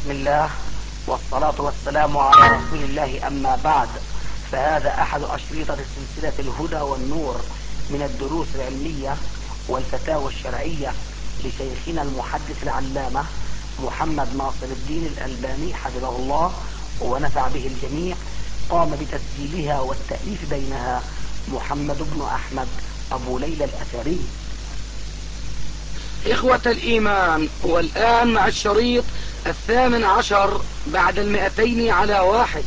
بسم الله والصلاة والسلام على رسول الله، أما بعد، فهذا أحد أشريطة سلسلة الهدى والنور من الدروس العلمية والفتاوى الشرعية لشيخنا المحدث العلامة محمد ناصر الدين الألباني حفظه الله ونفع به الجميع. قام بتسجيلها والتأليف بينها محمد بن أحمد أبو ليلى الأثري. إخوة الإيمان، والآن مع الشريط 18 بعد 200 على 1.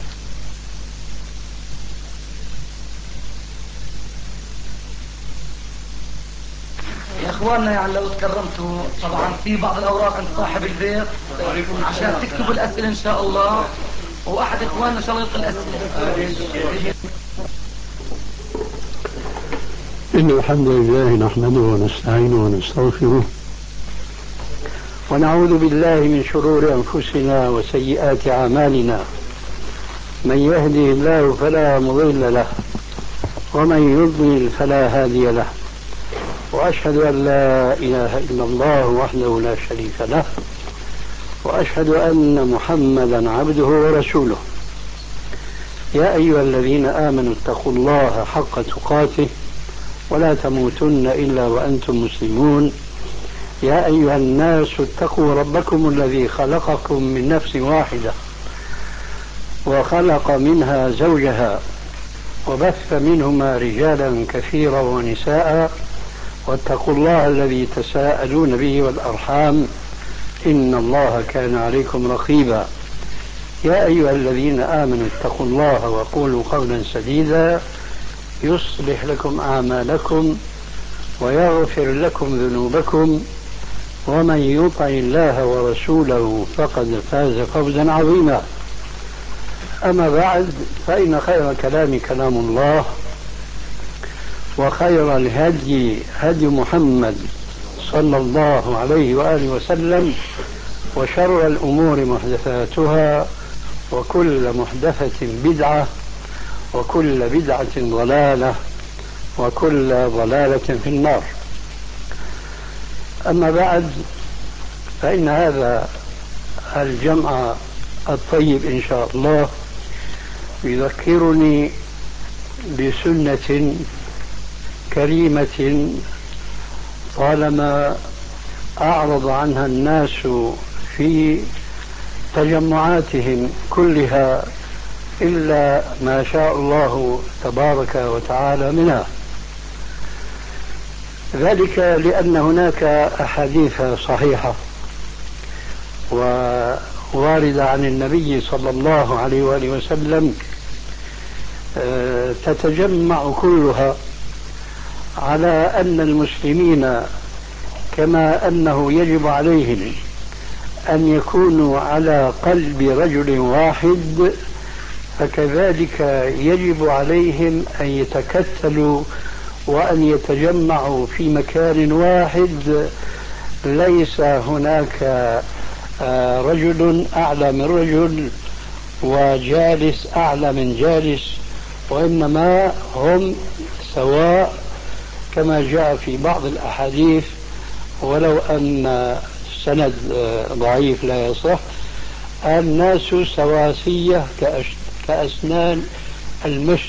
يا اخواننا، يعني لو تكرمتوا طبعا في بعض الاوراق عند صاحب البيت عشان تكتبوا الاسئله ان شاء الله، واحد اخواننا ان شاء الله يلقي الاسئله. إن الحمد لله نحمده ونستعينه ونستغفره ونعوذ بالله من شرور أنفسنا وسيئات أعمالنا. من يهده الله فلا مضل له ومن يضلل فلا هادي له، وأشهد أن لا إله إلا الله وحده لا شريك له، وأشهد أن محمدا عبده ورسوله. يا أيها الذين آمنوا اتقوا الله حق تقاته ولا تموتن إلا وأنتم مسلمون. يا أيها الناس اتقوا ربكم الذي خلقكم من نفس واحدة وخلق منها زوجها وبث منهما رجالا كثيرا ونساء، واتقوا الله الذي تساءلون به والأرحام إن الله كان عليكم رقيبا. يا أيها الذين آمنوا اتقوا الله وقولوا قولا سديدا يصلح لكم أعمالكم ويغفر لكم ذنوبكم، ومن يطع الله ورسوله فقد فاز فوزا عظيما. أما بعد، فإن خير كلام كلام الله، وخير الهدي هدي محمد صلى الله عليه وآله وسلم، وشر الأمور محدثاتها، وكل محدثة بدعة، وكل بدعة ضلالة، وكل ضلالة في النار. أما بعد، فإن هذا الجمع الطيب إن شاء الله يذكرني بسنة كريمة طالما أعرض عنها الناس في تجمعاتهم كلها إلا ما شاء الله تبارك وتعالى منها. ذلك لأن هناك أحاديث صحيحة وواردة عن النبي صلى الله عليه وآله وسلم تتجمع كلها على أن المسلمين كما أنه يجب عليهم أن يكونوا على قلب رجل واحد، فكذلك يجب عليهم أن يتكتلوا وأن يتجمعوا في مكان واحد، ليس هناك رجل أعلى من رجل وجالس أعلى من جالس، وإنما هم سواء كما جاء في بعض الأحاديث، ولو أن السند ضعيف لا يصح. الناس سواسية كأسنان المشط.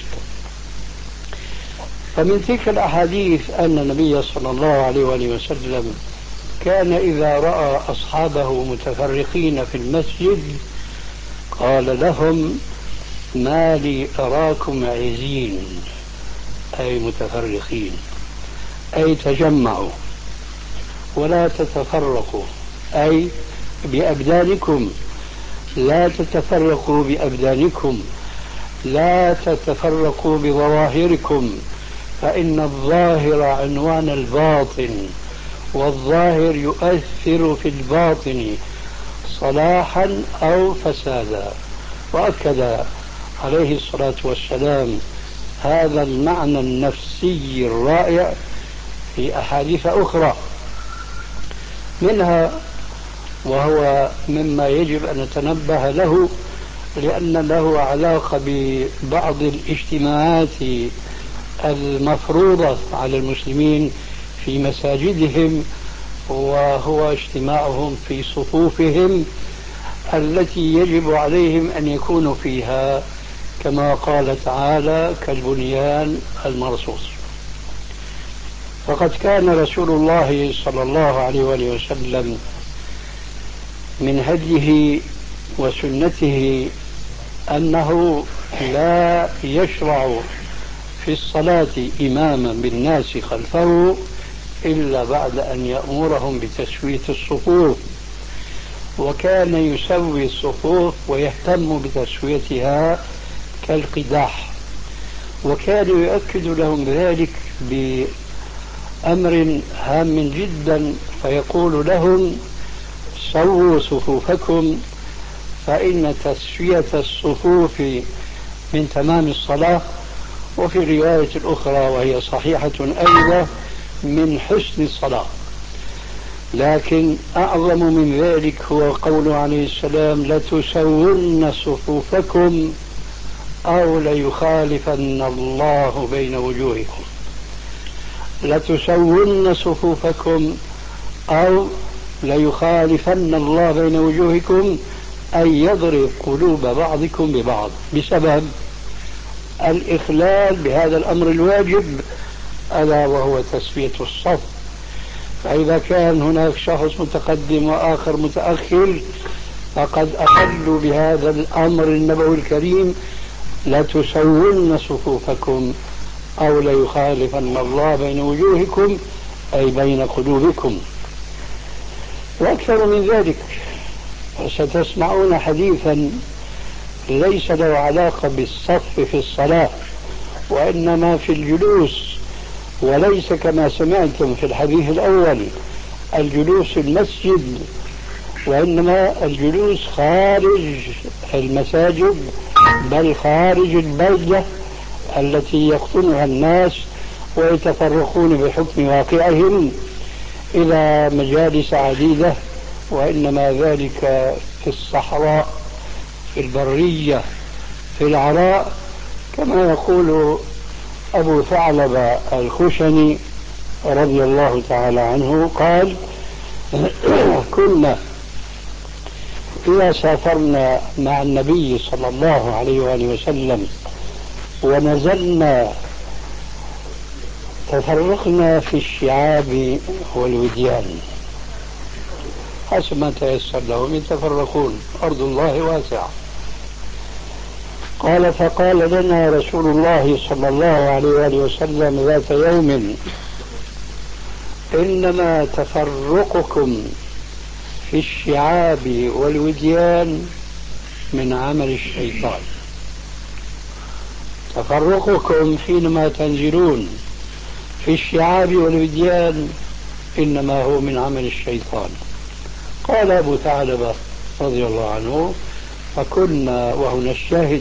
فمن تلك الأحاديث أن النبي صلى الله عليه وآله وسلم كان إذا رأى أصحابه متفرقين في المسجد قال لهم: ما لي أراكم عزين، أي متفرقين، أي تجمعوا ولا تتفرقوا، أي بأبدانكم، لا تتفرقوا بأبدانكم، لا تتفرقوا بظواهركم، فإن الظاهر عنوان الباطن، والظاهر يؤثر في الباطن صلاحا أو فسادا. وأكد عليه الصلاة والسلام هذا المعنى النفسي الرائع في أحاديث أخرى، منها وهو مما يجب أن نتنبه له لأن له علاقة ببعض الاجتماعات المفروضة على المسلمين في مساجدهم، وهو اجتماعهم في صفوفهم التي يجب عليهم أن يكونوا فيها، كما قال تعالى: كالبنيان المرصوص. فقد كان رسول الله صلى الله عليه وآله وسلم من هديه وسنته أنه لا يشرع في الصلاة إماما بالناس خلفه إلا بعد أن يأمرهم بتسوية الصفوف، وكان يسوي الصفوف ويهتم بتسويتها كالقداح، وكان يؤكد لهم ذلك بأمر هام جدا، فيقول لهم: سووا صفوفكم فإن تسوية الصفوف من تمام الصلاة، وفي رواية أخرى وهي صحيحة أيضا: من حسن الصلاة. لكن أعظم من ذلك هو قوله عليه السلام: لتسون صفوفكم أو ليخالفن الله بين وجوهكم. لتسون صفوفكم أو ليخالفن الله بين وجوهكم، أي يضرب قلوب بعضكم ببعض بسبب الإخلال بهذا الأمر الواجب، ألا وهو تسوية الصف. فإذا كان هناك شخص متقدم وآخر متأخر فقد أخلوا بهذا الأمر النبوي الكريم: لتسون صفوفكم أو ليخالفن الله بين وجوهكم، أي بين قلوبكم. وأكثر من ذلك، ستسمعون حديثا ليس له علاقة بالصف في الصلاة وإنما في الجلوس، وليس كما سمعتم في الحديث الأول الجلوس المسجد، وإنما الجلوس خارج المساجد، بل خارج البلدة التي يقطنها الناس ويتفرقون بحكم واقعهم إلى مجالس عديدة، وإنما ذلك في الصحراء، في البرية، في العراء، كما يقول أبو ثعلبة الخشني رضي الله تعالى عنه قال: كنا إذا سافرنا مع النبي صلى الله عليه وآله وسلم ونزلنا تفرقنا في الشعاب والوديان، حسب ما تيسر لهم يتفرقون، أرض الله واسعة. قال: فقال لنا رسول الله صلى الله عليه وآله وسلم ذات يوم: إنما تفرقكم في الشعاب والوديان من عمل الشيطان. تفرقكم حينما تنزلون في الشعاب والوديان إنما هو من عمل الشيطان. قال أبو ثعلبة رضي الله عنه: فكنا، وهنا الشاهد،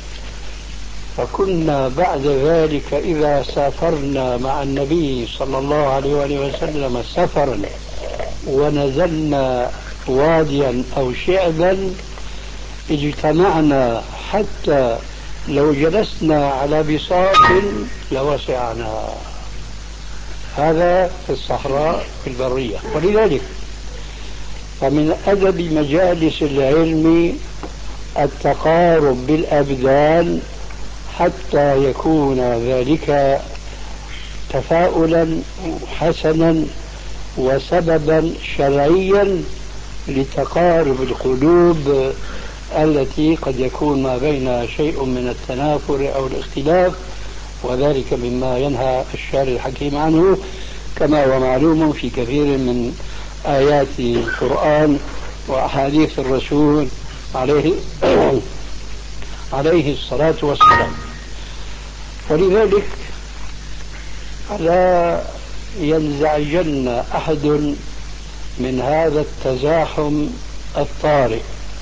فكنا بعد ذلك إذا سافرنا مع النبي صلى الله عليه وآله وسلم سفرا ونزلنا واديا أو شعبا اجتمعنا حتى لو جلسنا على بساط لوسعنا. هذا في الصحراء في البرية. ولذلك فمن أدب مجالس العلم التقارب بالأبدان حتى يكون ذلك تفاؤلا حسنا وسببا شرعيا لتقارب القلوب التي قد يكون ما بين شيء من التنافر أو الاختلاف، وذلك مما ينهى الشارع الحكيم عنه، كما هو معلوم في كثير من آيات القرآن وأحاديث الرسول عليه الصلاة والسلام. ولذلك لا ينزعجن أحد من هذا التزاحم الطارئ،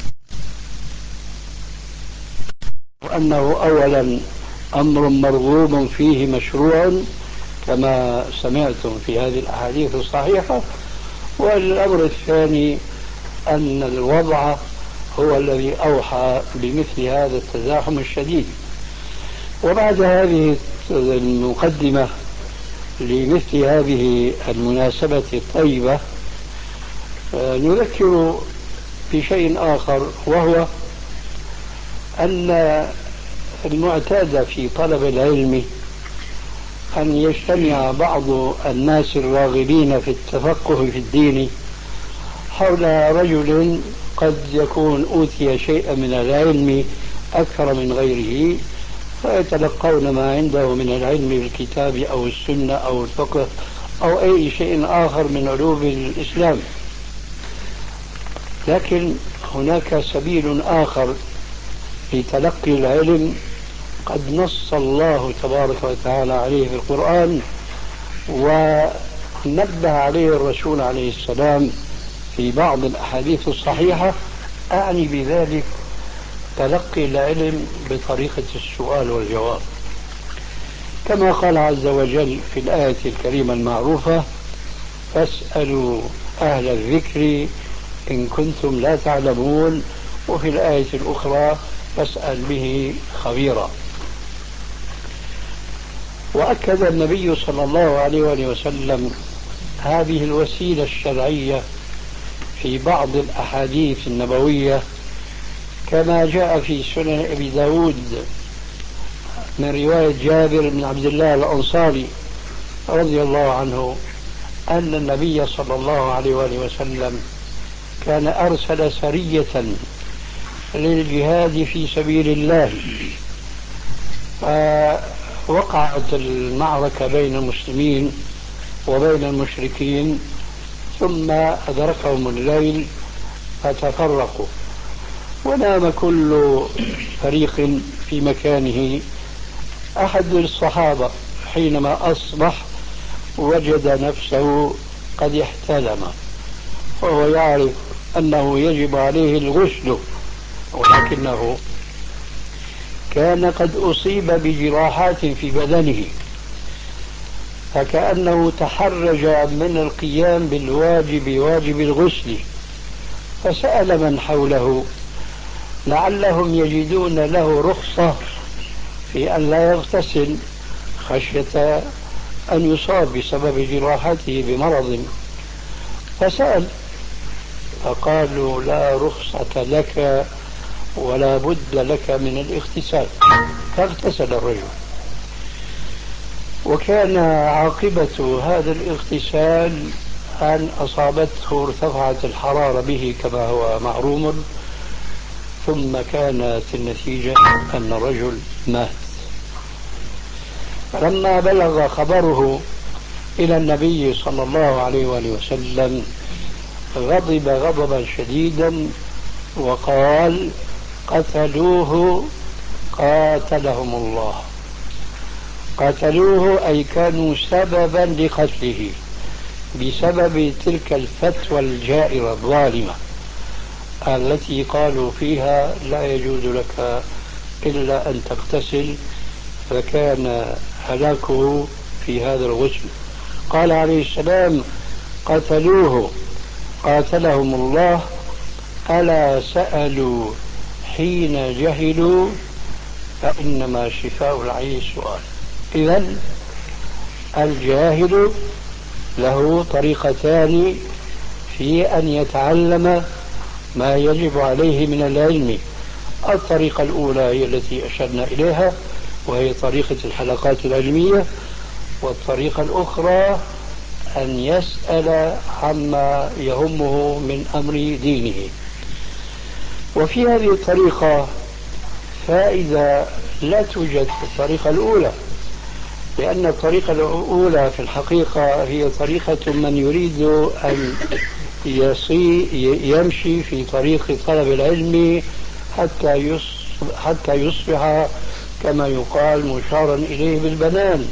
وأنه أولا أمر مرغوب فيه مشروع كما سمعتم في هذه الأحاديث الصحيحة، والأمر الثاني أن الوضع هو الذي أوحى بمثل هذا التزاحم الشديد. وبعد هذه المقدمة لمثل هذه المناسبة الطيبة نذكر بشيء آخر، وهو أن المعتاد في طلب العلم أن يجتمع بعض الناس الراغبين في التفقه في الدين حول رجل قد يكون أوتي شيئا من العلم أكثر من غيره، فيتلقون ما عنده من العلم بالكتاب أو السنة أو الفقه أو أي شيء آخر من علوم الإسلام. لكن هناك سبيل آخر لتلقي العلم قد نص الله تبارك وتعالى عليه في القرآن، ونبه عليه الرسول عليه السلام في بعض الأحاديث الصحيحة. أعني بذلك تلقي العلم بطريقة السؤال والجواب، كما قال عز وجل في الآية الكريمة المعروفة: فاسألوا أهل الذكر إن كنتم لا تعلمون، وفي الآية الأخرى: فاسأل به خبيرا. وأكد النبي صلى الله عليه وسلم هذه الوسيلة الشرعية في بعض الأحاديث النبوية، كما جاء في سنن أبي داود من رواية جابر بن عبد الله الأنصاري رضي الله عنه أن النبي صلى الله عليه وسلم كان أرسل سرية للجهاد في سبيل الله، فوقعت المعركة بين المسلمين وبين المشركين، ثم أدركهم الليل فتفرقوا، ونام كل فريق في مكانه. أحد الصحابة حينما أصبح وجد نفسه قد احتلم، وهو يعرف أنه يجب عليه الغسل، ولكنه كان قد أصيب بجراحات في بدنه، فكأنه تحرج من القيام واجب الغسل، فسأل من حوله لعلهم يجدون له رخصة في أن لا يغتسل خشية أن يصاب بسبب جراحته بمرض، فسأل فقالوا: لا رخصة لك ولا بد لك من الاغتسال. فاغتسل الرجل، وكان عاقبة هذا الاغتسال أن أصابته ارتفعت الحرارة به كما هو معلوم، ثم كانت النتيجة أن الرجل مات. فلما بلغ خبره إلى النبي صلى الله عليه وسلم غضب غضبا شديدا وقال: قتلوه قاتلهم الله. قتلوه أي كانوا سببا لقتله بسبب تلك الفتوى الجائرة الظالمة التي قالوا فيها لا يجوز لك إلا أن تغتسل، فكان هلاكه في هذا الغسل. قال عليه السلام: قتلوه قاتلهم الله، ألا سألوا حين جهلوا فإنما شفاء العي السؤال. إذن الجاهل له طريقتان في أن يتعلم ما يجب عليه من العلم. الطريقة الأولى هي التي أشرنا إليها، وهي طريقة الحلقات العلمية، والطريقة الأخرى أن يسأل عما يهمه من أمر دينه. وفي هذه الطريقة فائدة لا توجد في الطريقة الأولى، لأن الطريقة الأولى في الحقيقة هي طريقة من يريد أن يمشي في طريق طلب العلم حتى يصبح كما يقال مشارا إليه بالبنان.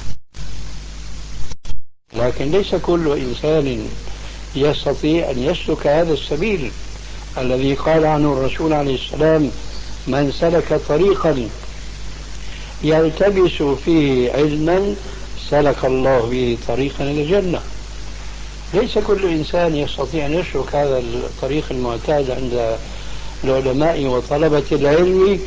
لكن ليس كل إنسان يستطيع أن يسلك هذا السبيل الذي قال عنه الرسول عليه السلام: من سلك طريقا يلتبس فيه علما سلك الله به طريقا إلى الجنة. ليس كل إنسان يستطيع أن يسلك هذا الطريق المعتاد عند العلماء وطلبة العلم،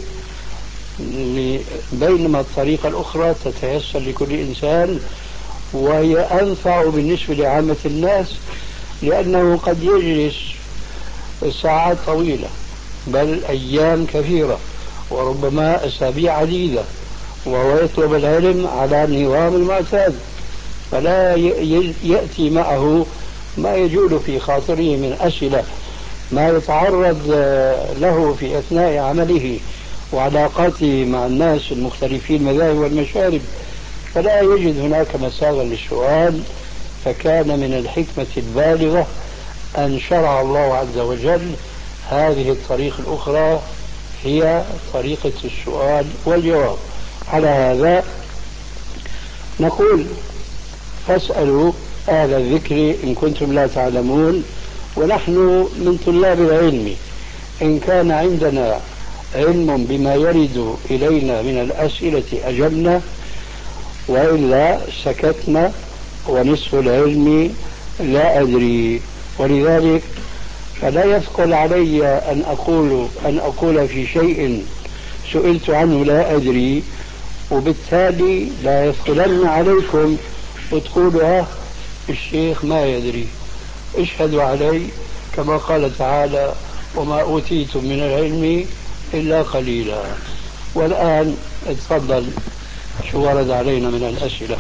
بينما الطريقة الأخرى تتيسر لكل إنسان، وهي أنفع بالنسبة لعامة الناس، لأنه قد يجلس ساعات طويلة، بل أيام كثيرة، وربما أسابيع عديدة، وهو يطلب العلم على النظام المعتاد، فلا يأتي معه ما يجول في خاطره من أسئلة، ما يتعرض له في أثناء عمله وعلاقاته مع الناس المختلفين المذاهب والمشارب، فلا يجد هناك مساغا للسؤال. فكان من الحكمة البالغة أن شرع الله عز وجل هذه الطريقة الأخرى، هي طريقة السؤال والجواب. على هذا نقول: فاسألوا أهل الذكر إن كنتم لا تعلمون. ونحن من طلاب العلم، إن كان عندنا علم بما يرد إلينا من الأسئلة أجبنا، وإلا سكتنا، ونصف العلم لا أدري. ولذلك فلا يثقل علي أن أقول في شيء سئلت عنه لا أدري، وبالتالي لا يثقلن عليكم وتقولوا الشيخ ما يدري. اشهدوا علي كما قال تعالى: وما أوتيتم من العلم إلا قليلا. والآن اتفضل، شو ورد علينا من الأسئلة؟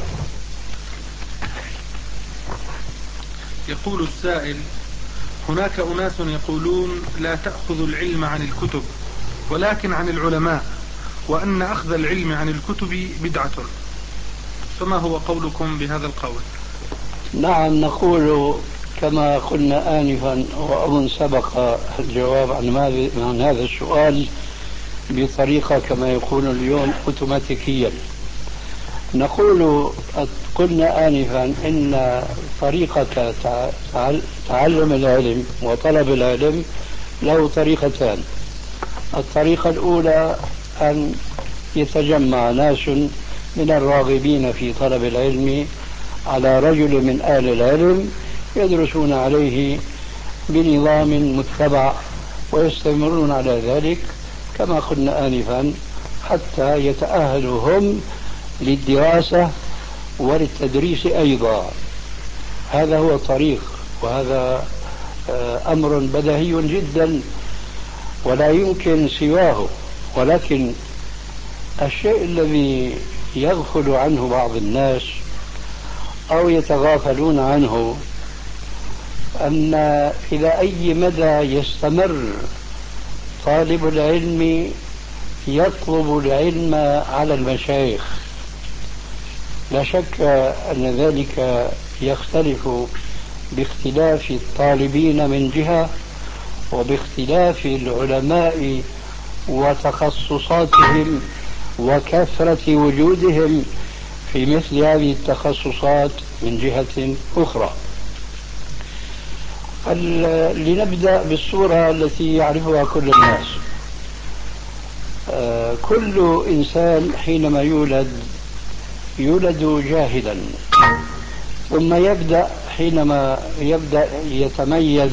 يقول السائل: هناك أناس يقولون لا تأخذ العلم عن الكتب ولكن عن العلماء، وأن أخذ العلم عن الكتب بدعة، فما هو قولكم بهذا القول؟ نعم، نقول كما قلنا آنفا، وأظن سبق الجواب عن هذا السؤال بطريقة كما يقول اليوم أوتوماتيكيا. نقول قلنا آنفا إن طريقة تعلم العلم وطلب العلم له طريقتان. الطريقة الأولى أن يتجمع ناس من الراغبين في طلب العلم على رجل من أهل العلم يدرسون عليه بنظام متبع، ويستمرون على ذلك كما قلنا آنفا حتى يتأهلوا هم للدراسة وللتدريس أيضا. هذا هو الطريق، وهذا أمر بديهي جدا ولا يمكن سواه. ولكن الشيء الذي يغفل عنه بعض الناس أو يتغافلون عنه أن إلى أي مدى يستمر طالب العلم يطلب العلم على المشايخ. لا شك أن ذلك يختلف باختلاف الطالبين من جهة، وباختلاف العلماء وتخصصاتهم وكثرة وجودهم في مثل هذه التخصصات من جهة أخرى. لنبدأ بالصورة التي يعرفها كل الناس. كل إنسان حينما يولد جاهلا، ثم حينما يبدأ يتميز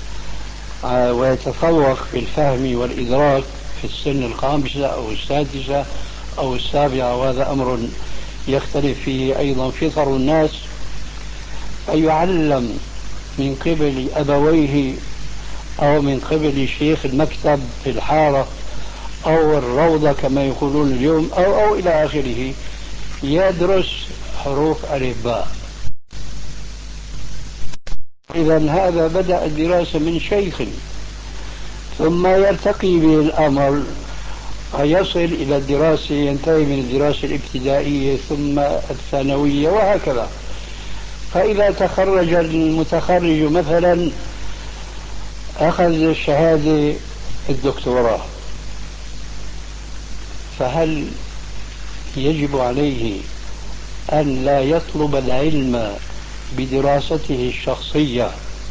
ويتفوق في الفهم والإدراك في السن الخامسة أو السادسة أو السابعة، وهذا أمر يختلف فيه أيضا فطر الناس، فيعلم من قبل أبويه أو من قبل شيخ المكتب في الحارة أو الروضة كما يقولون اليوم أو إلى آخره، يدرس حروف ألف باء. إذا هذا بدأ الدراسة من شيخ، ثم يرتقي به الأمر ويصل إلى الدراسة، ينتهي من الدراسة الابتدائية ثم الثانوية وهكذا. فإذا تخرج المتخرج مثلا أخذ شهادة الدكتوراه، فهل يجب عليه أن لا يطلب العلم بدراسته الشخصية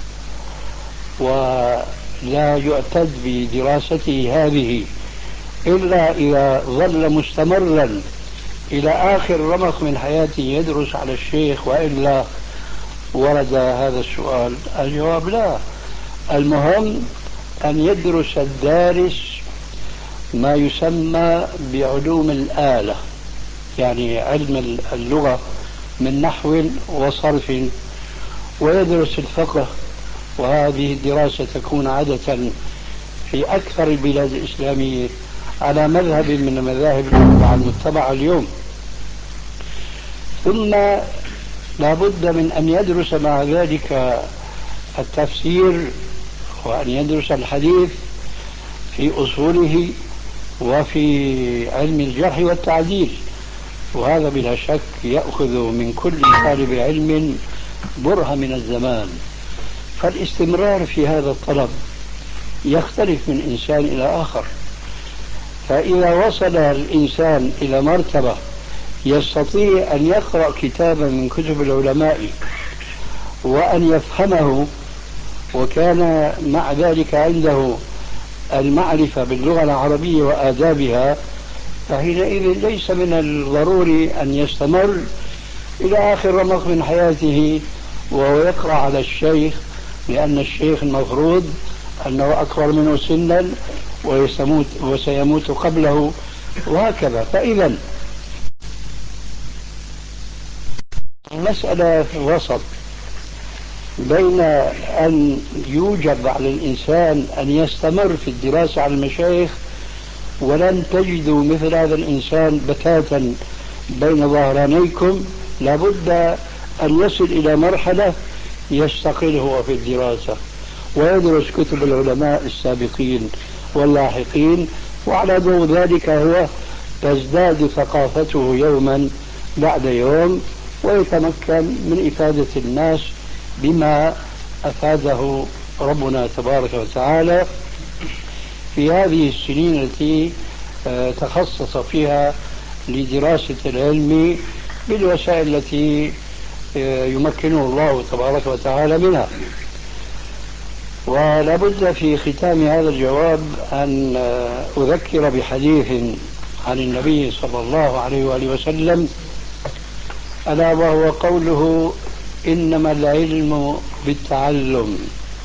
ولا يعتد بدراسته هذه إلا إذا ظل مستمرا إلى آخر رمق من حياته يدرس على الشيخ، وإلا ورد هذا السؤال؟ الجواب لا. المهم أن يدرس الدارس ما يسمى بعلوم الآلة، يعني علم اللغة من نحو وصرف، ويدرس الفقه وهذه الدراسة تكون عادة في أكثر البلاد الإسلامية على مذهب من المذاهب الأربعة المتبعة اليوم. ثم لا بد من أن يدرس مع ذلك التفسير وأن يدرس الحديث في أصوله وفي علم الجرح والتعديل، وهذا بلا شك يأخذ من كل طالب علم برهة من الزمان. فالاستمرار في هذا الطلب يختلف من إنسان إلى آخر. فإذا وصل الإنسان إلى مرتبة يستطيع أن يقرأ كتابا من كتب العلماء وأن يفهمه، وكان مع ذلك عنده المعرفة باللغة العربية وآدابها، فحينئذ ليس من الضروري أن يستمر إلى آخر رمق من حياته وهو يقرأ على الشيخ، لأن الشيخ المفروض أنه أكبر منه سنا وسيموت قبله وهكذا. فإذا المسألة وسط بين أن يوجب على الإنسان أن يستمر في الدراسة على المشايخ، ولن تجدوا مثل هذا الإنسان بتاتا بين ظهرانيكم، لابد أن يصل إلى مرحلة يستقل هو في الدراسة ويدرس كتب العلماء السابقين واللاحقين، وعلى ضوء ذلك هو تزداد ثقافته يوما بعد يوم ويتمكن من إفادة الناس بما أفاده ربنا تبارك وتعالى في هذه السنين التي تخصص فيها لدراسة العلم بالوسائل التي يمكنه الله تبارك وتعالى منها. ولا بد في ختام هذا الجواب أن أذكر بحديث عن النبي صلى الله عليه وآله وسلم، ألا وهو قوله: إنما العلم بالتعلم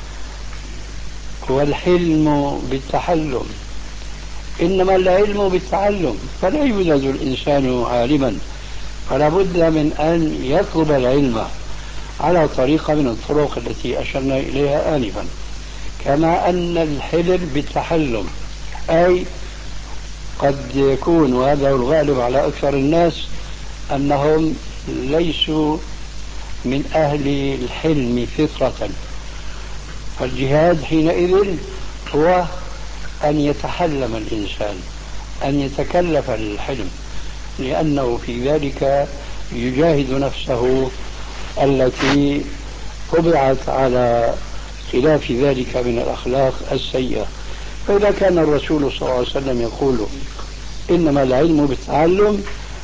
والحلم بالتحلم. إنما العلم بالتعلم، فلا يولد الإنسان عالما، فلا بد من أن يطلب العلم على طريقة من الطرق التي أشرنا إليها آنفا. كما أن الحلم بالتحلم، أي قد يكون، وهذا الغالب على أكثر الناس، أنهم ليسوا من أهل الحلم فطرة، فالجهاد حينئذ هو أن يتحلم الإنسان، أن يتكلف الحلم، لأنه في ذلك يجاهد نفسه التي طبعت على خلاف ذلك من الأخلاق السيئة. فإذا كان الرسول صلى الله عليه وسلم يقول إنما العلم بالتعلم،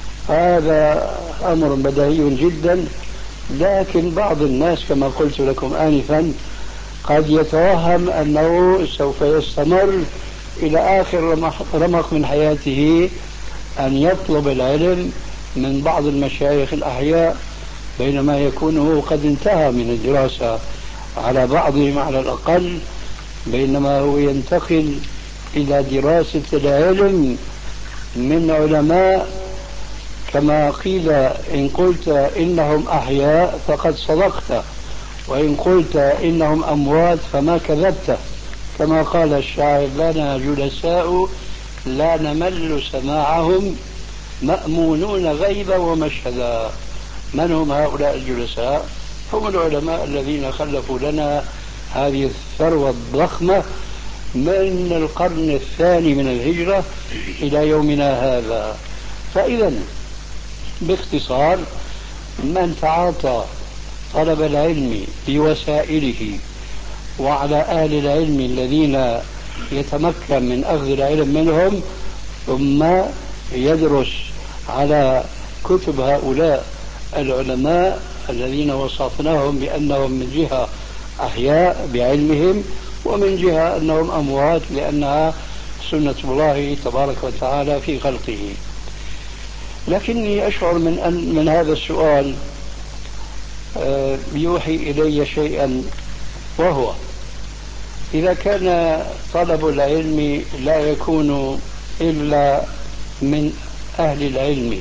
هذا أمر بديهي جدا، لكن بعض الناس كما قلت لكم آنفا قد يتوهم أنه سوف يستمر إلى آخر رمق من حياته أن يطلب العلم من بعض المشايخ الأحياء، بينما يكون هو قد انتهى من الدراسة على بعضهم على الأقل، بينما هو ينتقل إلى دراسة العلم من علماء كما قيل: إن قلت إنهم أحياء فقد صدقت، وإن قلت إنهم أموات فما كذبت، كما قال الشاعر: لنا جلساء لا نمل سماعهم مأمونون غيبا ومشهدا. من هم هؤلاء الجلساء؟ هم العلماء الذين خلفوا لنا هذه الثروة الضخمة من القرن الثاني من الهجرة إلى يومنا هذا. فإذا باختصار، من تعاطى طلب العلم بوسائله وعلى أهل العلم الذين يتمكن من أخذ العلم منهم، ثم يدرس على كتب هؤلاء العلماء الذين وصفناهم بأنهم من جهة أحياء بعلمهم، ومن جهة أنهم أموات لأنها سنة الله تبارك وتعالى في خلقه. لكني أشعر من هذا السؤال يوحي إلي شيئا، وهو: إذا كان طلب العلم لا يكون إلا من أهل العلم،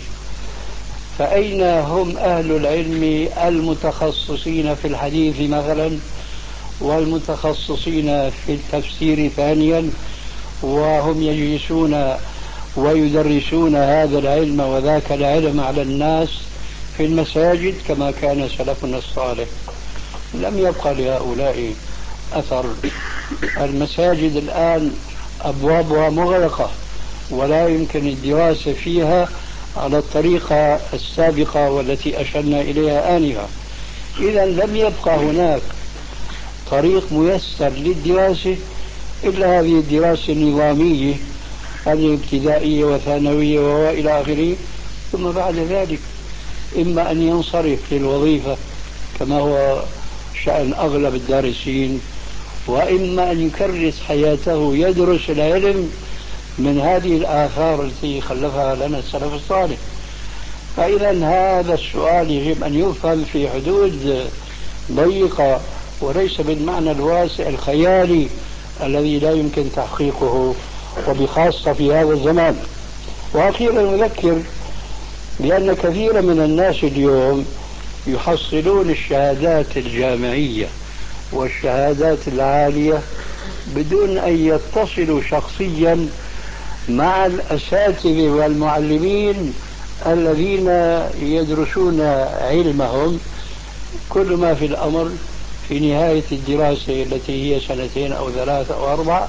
فأين هم أهل العلم المتخصصين في الحديث مثلا، والمتخصصين في التفسير ثانيا، وهم يجلسون ويدرسون هذا العلم وذاك العلم على الناس في المساجد كما كان سلفنا الصالح. لم يبقى لهؤلاء أثر. المساجد الآن أبوابها مغلقة ولا يمكن الدراسة فيها على الطريقة السابقة والتي أشرنا إليها آنفا. إذا لم يبقى هناك طريق ميسر للدراسة إلا هذه الدراسة النظامية، هذه ابتدائية وثانوية وإلى آخره. ثم بعد ذلك إما أن ينصرف للوظيفة كما هو شأن أغلب الدارسين، وإما أن يكرس حياته يدرس العلم من هذه الآثار التي خلفها لنا السلف الصالح. فإذا هذا السؤال يجب أن يفهم في حدود ضيقة وليس بالمعنى الواسع الخيالي الذي لا يمكن تحقيقه، وبخاصة في هذا الزمان. وأخيرا أذكر بأن كثيرا من الناس اليوم يحصلون الشهادات الجامعية والشهادات العالية بدون أن يتصلوا شخصيا مع الأساتذة والمعلمين الذين يدرسون علمهم. كل ما في الأمر في نهاية الدراسة التي هي 2 أو 3 أو 4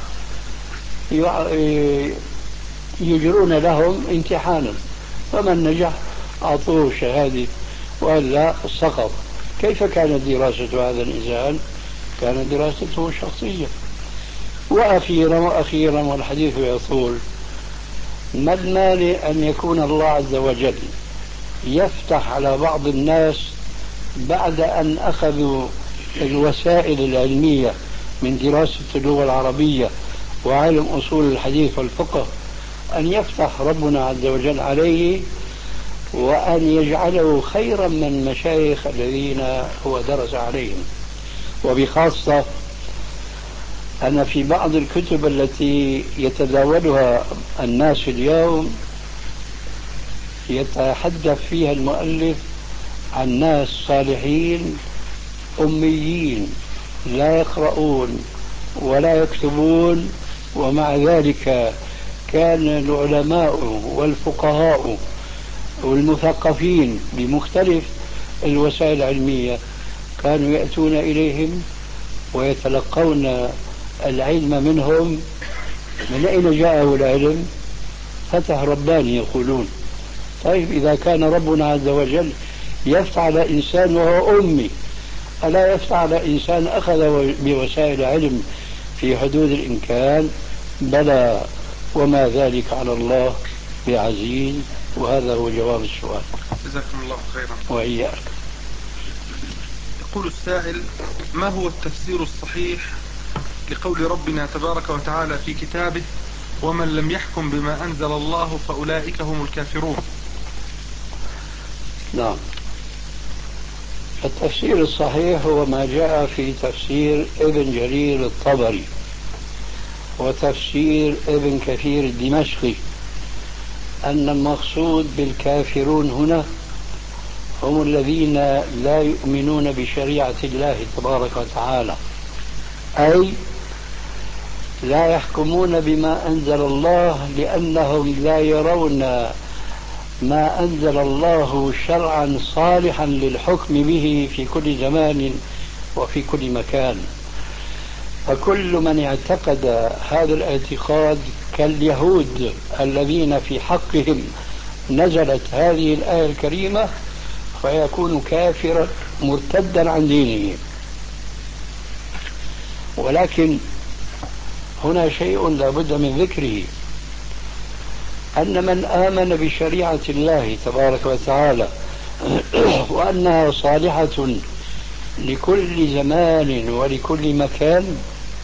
يجرون لهم امتحانا، فمن نجح أعطوه شهادة وإلا سقط. كيف كانت دراسة هذا الإنسان؟ كانت دراسته شخصية. وأخيرا والحديث يطول، ما المانع أن يكون الله عز وجل يفتح على بعض الناس بعد أن أخذوا الوسائل العلمية من دراسة اللغة العربية وعلم أصول الحديث والفقه، أن يفتح ربنا عز وجل عليه وأن يجعله خيرا من المشايخ الذين هو درس عليهم. وبخاصة أن في بعض الكتب التي يتداولها الناس اليوم يتحدث فيها المؤلف عن ناس صالحين أميين لا يقرؤون ولا يكتبون، ومع ذلك كان العلماء والفقهاء والمثقفين بمختلف الوسائل العلمية كانوا يأتون إليهم ويتلقون العلم منهم. من أين جاءه العلم؟ فتح رباني يقولون. طيب إذا كان ربنا عز وجل يفتح على إنسان وهو أمي، ألا يفتح على إنسان أخذ بوسائل علم في حدود الإمكان؟ بلى، وما ذلك على الله بعزيز. وهذا هو جواب السؤال. جزاكم الله خيرا. وإياك. يقول السائل: ما هو التفسير الصحيح لقول ربنا تبارك وتعالى في كتابه: ومن لم يحكم بما أنزل الله فأولئك هم الكافرون؟ نعم، التفسير الصحيح هو ما جاء في تفسير ابن جرير الطبري وتفسير ابن كثير الدمشقي، أن المقصود بالكافرون هنا هم الذين لا يؤمنون بشريعة الله تبارك وتعالى، أي لا يحكمون بما أنزل الله لأنهم لا يرون ما أنزل الله شرعا صالحا للحكم به في كل زمان وفي كل مكان. فكل من اعتقد هذا الاعتقاد كاليهود الذين في حقهم نزلت هذه الآية الكريمة فيكون كافرا مرتدا عن دينه. ولكن هنا شيء لا بد من ذكره، أن من آمن بشريعة الله تبارك وتعالى وأنها صالحة لكل زمان ولكل مكان،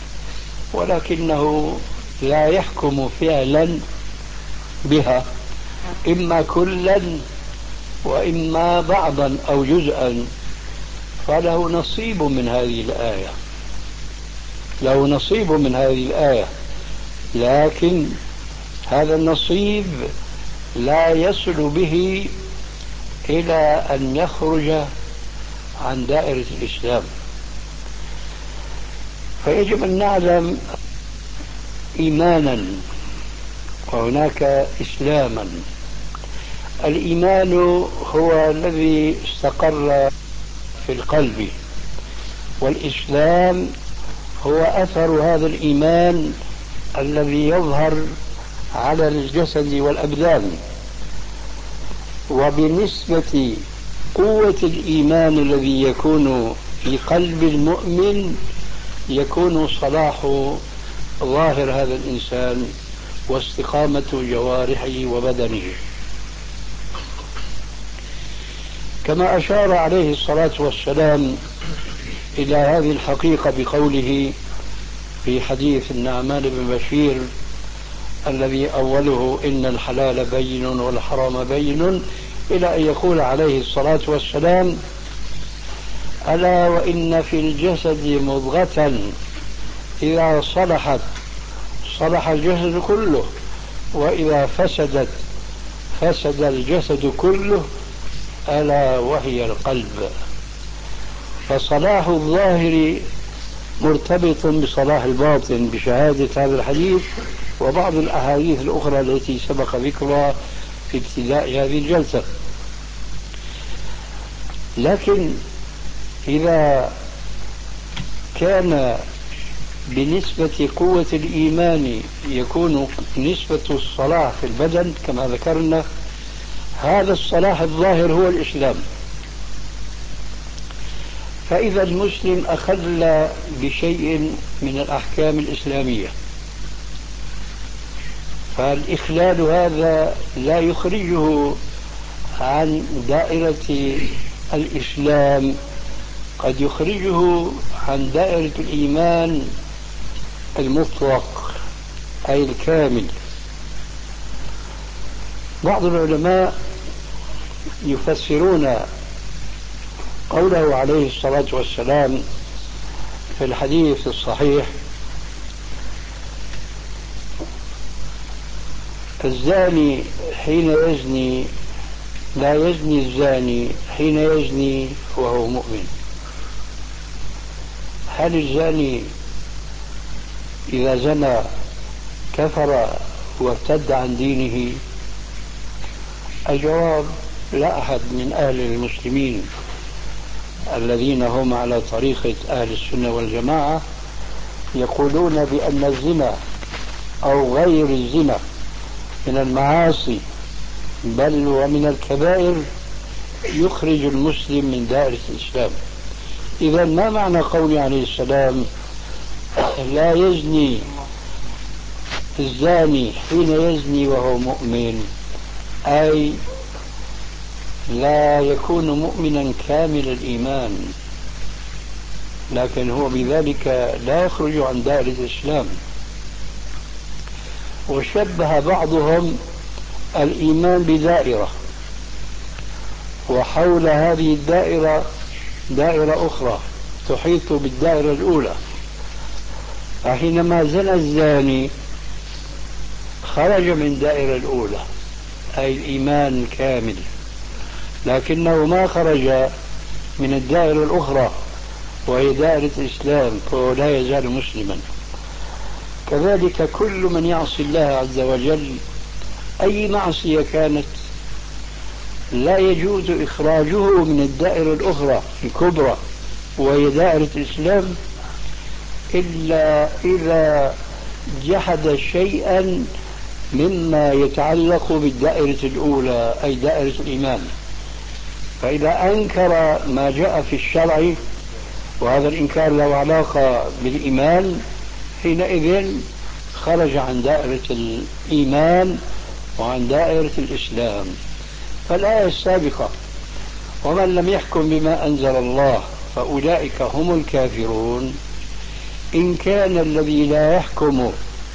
ولكنه لا يحكم فعلا بها إما كلا وإما بعضا أو جزءا، فله نصيب من هذه الآية، له نصيب من هذه الآية، لكن هذا النصيب لا يصل به إلى أن يخرج عن دائرة الإسلام. فيجب أن نعلم إيمانا وهناك إسلاما. الإيمان هو الذي استقر في القلب، والإسلام هو أثر هذا الإيمان الذي يظهر على الجسد والأبدان. وبنسبة قوة الإيمان الذي يكون في قلب المؤمن يكون صلاح ظاهر هذا الإنسان واستقامة جوارحه وبدنه، كما أشار عليه الصلاة والسلام إلى هذه الحقيقة بقوله في حديث النعمان بن بشير الذي أوله إن الحلال بين والحرام بين، إلى أن يقول عليه الصلاة والسلام ألا وإن في الجسد مضغة إذا صلحت صلح الجسد كله وإذا فسدت فسد الجسد كله ألا وهي القلب. فصلاح الظاهر مرتبط بصلاح الباطن بشهادة هذا الحديث وبعض الأحاديث الأخرى التي سبق ذكرها في ابتداء هذه الجلسة. لكن إذا كان بنسبة قوة الإيمان يكون نسبة الصلاح في البدن كما ذكرنا، هذا الصلاح الظاهر هو الإسلام. فإذا المسلم أخل بشيء من الأحكام الإسلامية فالإخلال هذا لا يخرجه عن دائرة الإسلام، قد يخرجه عن دائرة الإيمان المطلق أي الكامل. بعض العلماء يفسرون قوله عليه الصلاة والسلام في الحديث الصحيح الزاني حين يزني لا يزني الزاني حين يزني وهو مؤمن. هل الزاني إذا زنى كفر وارتد عن دينه؟ الجواب لا أحد من أهل المسلمين الذين هم على طريقة أهل السنة والجماعة يقولون بأن الزنا أو غير الزنا من المعاصي بل ومن الكبائر يخرج المسلم من دائرة الإسلام. إذا ما معنى قوله عليه السلام لا يزني الزاني حين يزني وهو مؤمن؟ أي لا يكون مؤمنا كامل الإيمان، لكن هو بذلك لا يخرج عن دائرة الإسلام. وشبه بعضهم الإيمان بدائرة وحول هذه الدائرة دائرة أخرى تحيط بالدائرة الأولى، فحينما زنى الزاني خرج من الدائرة الأولى أي الإيمان الكامل، لكنه ما خرج من الدائرة الأخرى وهي دائرة الإسلام، فهو لا يزال مسلما. كذلك كل من يعصي الله عز وجل أي معصية كانت لا يجوز إخراجه من الدائرة الأخرى الكبرى وهي دائرة الإسلام إلا إذا جحد شيئا مما يتعلق بالدائرة الأولى أي دائرة الإيمان. فإذا أنكر ما جاء في الشرع وهذا الإنكار له علاقة بالإيمان حينئذ خرج عن دائرة الإيمان وعن دائرة الإسلام. فالآية السابقة ومن لم يحكم بما أنزل الله فأولئك هم الكافرون، إن كان الذي لا يحكم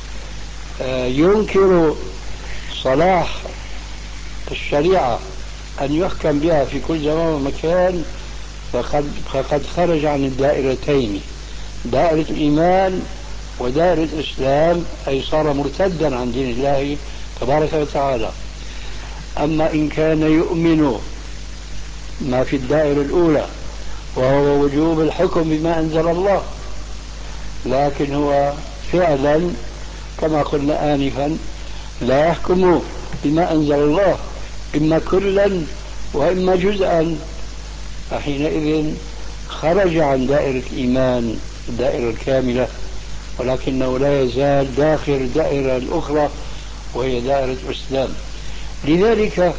ينكر صلاح الشريعة أن يحكم بها في كل زمان ومكان فقد خرج عن الدائرتين دائرة الإيمان ودائرة الإسلام، أي صار مرتدا عن دين الله تبارك وتعالى. أما إن كان يؤمن ما في الدائرة الأولى وهو وجوب الحكم بما أنزل الله لكن هو فعلا كما قلنا آنفا لا يحكم بما أنزل الله إما كلا وإما جزءا، فحينئذ خرج عن دائرة الإيمان الدائرة الكاملة، ولكنه لا يزال داخل الدائرة الأخرى وهي دائرة الإسلام. لذلك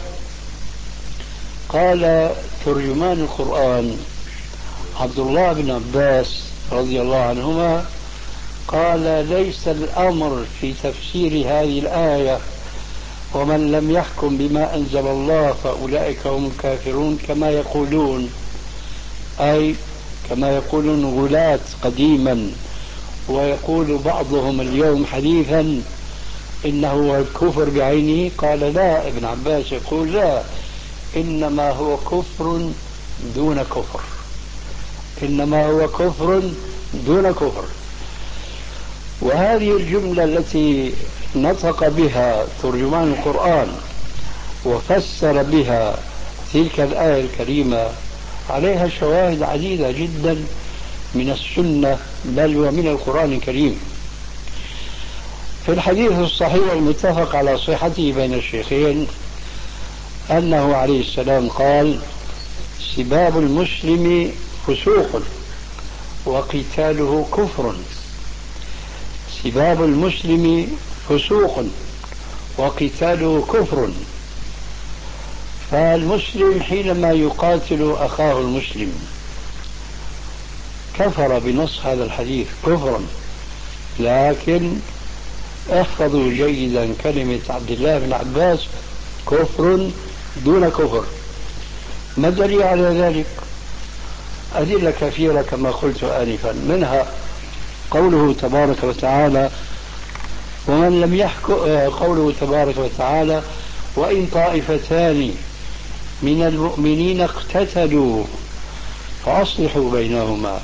قال ترجمان القرآن عبد الله بن عباس رضي الله عنهما قال ليس الأمر في تفسير هذه الآية ومن لم يحكم بما أنزل الله فأولئك هم الكافرون كما يقولون، أي كما يقولون غلاة قديما، ويقول بعضهم اليوم حديثا إنه هو الكفر بعينه. قال لا، ابن عباس يقول لا، إنما هو كفر دون كفر، إنما هو كفر دون كفر. وهذه الجملة التي نطق بها ترجمان القرآن وفسر بها تلك الآية الكريمة عليها شواهد عديدة جدا من السنة بل ومن القرآن الكريم. في الحديث الصحيح المتفق على صحته بين الشيخين أنه عليه السلام قال سباب المسلم فسوق وقتاله كفر، سباب المسلم فسوق وقتاله كفر. فالمسلم حينما يقاتل أخاه المسلم كفر بنص هذا الحديث كفرا، لكن احفظوا جيدا كلمة عبد الله بن عباس كفر دون كفر. ما الدليل على ذلك؟ أدلة كثيرة كما قلت آنفا، منها قوله تبارك وتعالى ومن لم يحكم، قوله تبارك وتعالى وإن طائفتان من المؤمنين اقتتلوا فأصلحوا بينهما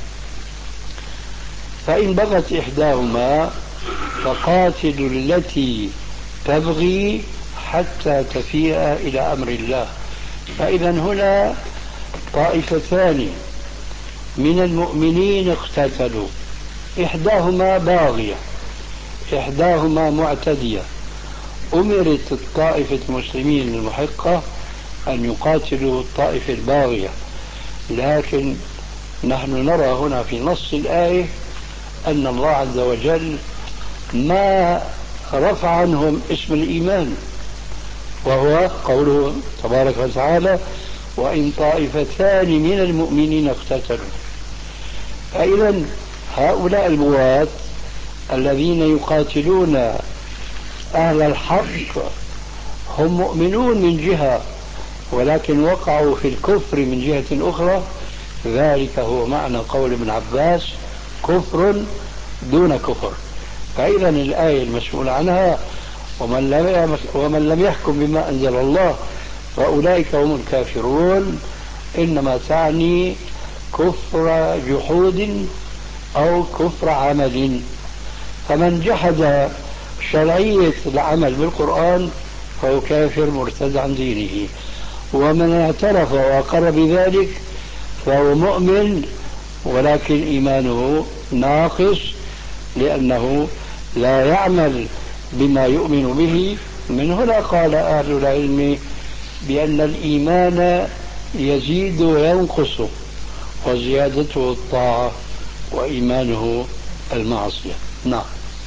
فإن بغت إحداهما فقاتلوا التي تبغي حتى تفيء إلى أمر الله. فإذا هنا طائفتان من المؤمنين اقتتلوا، إحداهما باغية إحداهما معتدية، أمرت الطائفة المسلمين المحقة أن يقاتلوا الطائفة الباغية، لكن نحن نرى هنا في نص الآية أن الله عز وجل ما رفع عنهم اسم الإيمان، وهو قوله تبارك وتعالى وإن طائفتان من المؤمنين اقتتلوا. فإذا هؤلاء البغاة الذين يقاتلون أهل الحق هم مؤمنون من جهة، ولكن وقعوا في الكفر من جهة أخرى، ذلك هو معنى قول ابن عباس كفر دون كفر. فإذا الآية المسؤول عنها ومن لم يحكم بما أنزل الله فأولئك هم الكافرون إنما تعني كفر جحود أو كفر عمل. فمن جحد شرعية العمل بالقرآن فهو كافر مرتد عن دينه، ومن اعترف وأقر بذلك فهو مؤمن ولكن إيمانه ناقص لأنه لا يعمل بما يؤمن به. من هنا قال أهل العلم بأن الإيمان يزيد وينقص وزيادته الطاعة وإيمانه المعصية. نعم.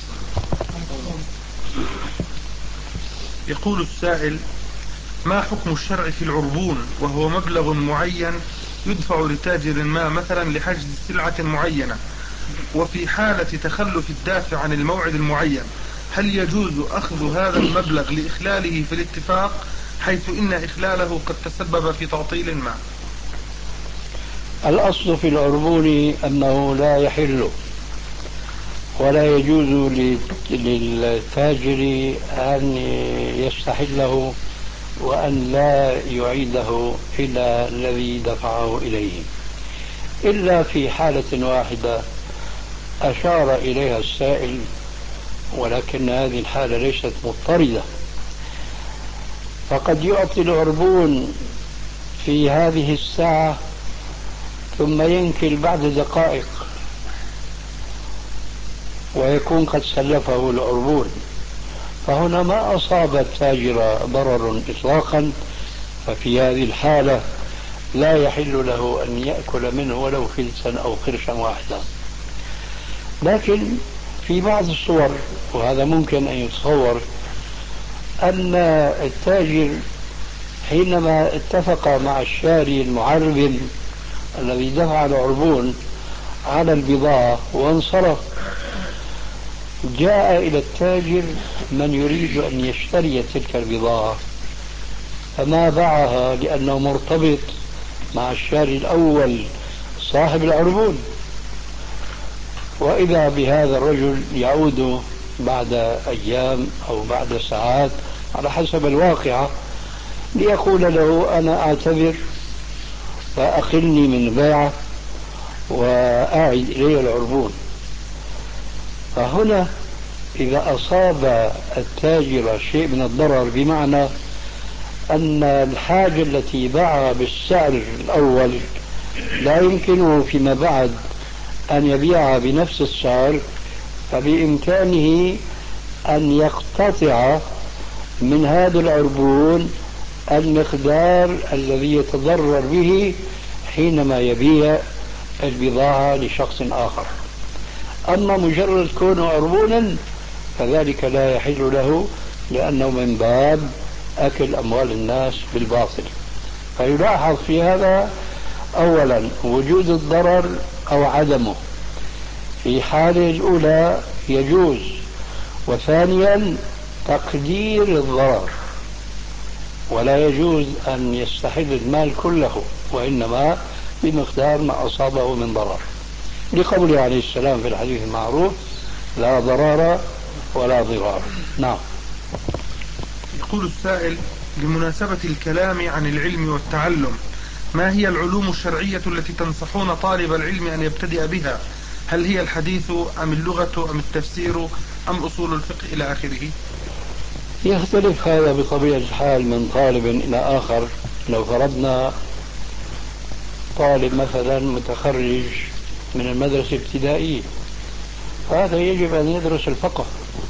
يقول السائل ما حكم الشرع في العربون وهو مبلغ معين يدفع لتاجر ما مثلا لحجز سلعة معينة، وفي حالة تخلف الدافع عن الموعد المعين هل يجوز أخذ هذا المبلغ لإخلاله في الاتفاق حيث إن إخلاله قد تسبب في تعطيل ما؟ الأصل في العربون أنه لا يحل ولا يجوز للتاجر أن يستحله وأن لا يعيده إلى الذي دفعه إليه، إلا في حالة واحدة أشار إليها السائل، ولكن هذه الحالة ليست مضطردة. فقد يعطي العربون في هذه الساعة ثم ينكل بعد دقائق ويكون قد سلفه العربون، فهنا ما أصاب التاجر ضرر إطلاقا، ففي هذه الحالة لا يحل له أن يأكل منه ولو فلسا أو قرشا واحدا. لكن في بعض الصور، وهذا ممكن أن يتصور، أن التاجر حينما اتفق مع الشاري المعربن الذي دفع العربون على البضاعة وانصرف، جاء إلى التاجر من يريد أن يشتري تلك البضاعة، فما باعها لأنه مرتبط مع الشاري الأول صاحب العربون. وإذا بهذا الرجل يعود بعد أيام أو بعد ساعات على حسب الواقعة ليقول له أنا أعتذر فأقلني من بيعه وأعد إلي العربون. فهنا إذا أصاب التاجر شيء من الضرر، بمعنى أن الحاجة التي باعها بالسعر الأول لا يمكنه فيما بعد أن يبيعها بنفس السعر، فبإمكانه أن يقتطع من هذا العربون المقدار الذي يتضرر به حينما يبيع البضاعة لشخص آخر. أما مجرد كونه عربونا فذلك لا يحل له، لأنه من باب أكل أموال الناس بالباطل. فيلاحظ في هذا أولا وجود الضرر أو عدمه، في حالة الأولى يجوز، وثانيا تقدير الضرر، ولا يجوز أن يستحل المال كله، وإنما بمقدار ما أصابه من ضرر، لقوله عليه السلام في الحديث المعروف لا ضرر ولا ضرار. نعم. يقول السائل: لمناسبة الكلام عن العلم والتعلم، ما هي العلوم الشرعية التي تنصحون طالب العلم أن يبتدئ بها؟ هل هي الحديث أم اللغة أم التفسير أم أصول الفقه إلى آخره؟ يختلف هذا بطبيعة الحال من طالب إلى آخر. لو فرضنا طالب مثلا متخرج من المدرسة الابتدائية، فهذا يجب أن يدرس الفقه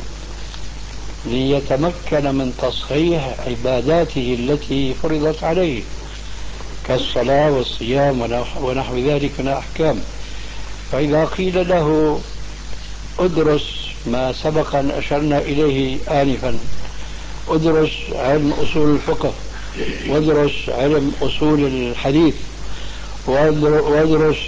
ليتمكن من تصحيح عباداته التي فرضت عليه كالصلاة والصيام ونحو ذلك من الأحكام. فإذا قيل له ادرس ما سبق أن أشرنا إليه آنفا، ادرس علم أصول الفقه، وادرس علم أصول الحديث، وادرس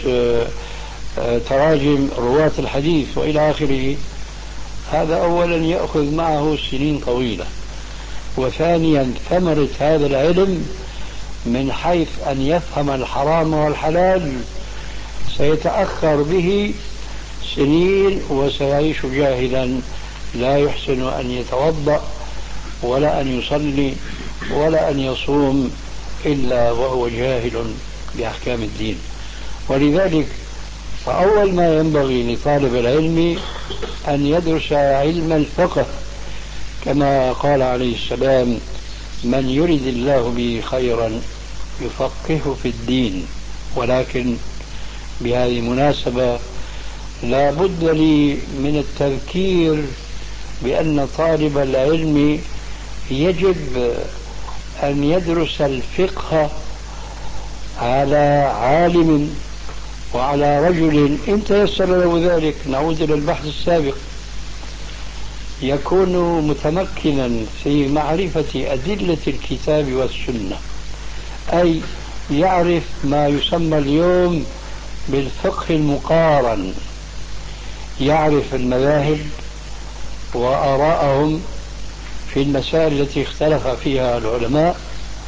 تراجم رواة الحديث وإلى آخره، هذا أولا يأخذ معه سنين طويلة، وثانيا ثمرة هذا العلم من حيث أن يفهم الحرام والحلال سيتأخر به سنين، وسيعيش جاهلا لا يحسن أن يتوضأ ولا أن يصلي ولا أن يصوم إلا وهو جاهل بأحكام الدين. ولذلك فأول ما ينبغي لطالب العلم أن يدرس علم الفقه، كما قال عليه السلام من يرد الله به خيرا يفقهه في الدين. ولكن بهذه المناسبة لا بد لي من التذكير بأن طالب العلم يجب أن يدرس الفقه على عالم وعلى رجل إن تيسر له ذلك. نعود إلى البحث السابق، يكون متمكنا في معرفة أدلة الكتاب والسنة، أي يعرف ما يسمى اليوم بالفقه المقارن، يعرف المذاهب وآراءهم في المسائل التي اختلف فيها العلماء،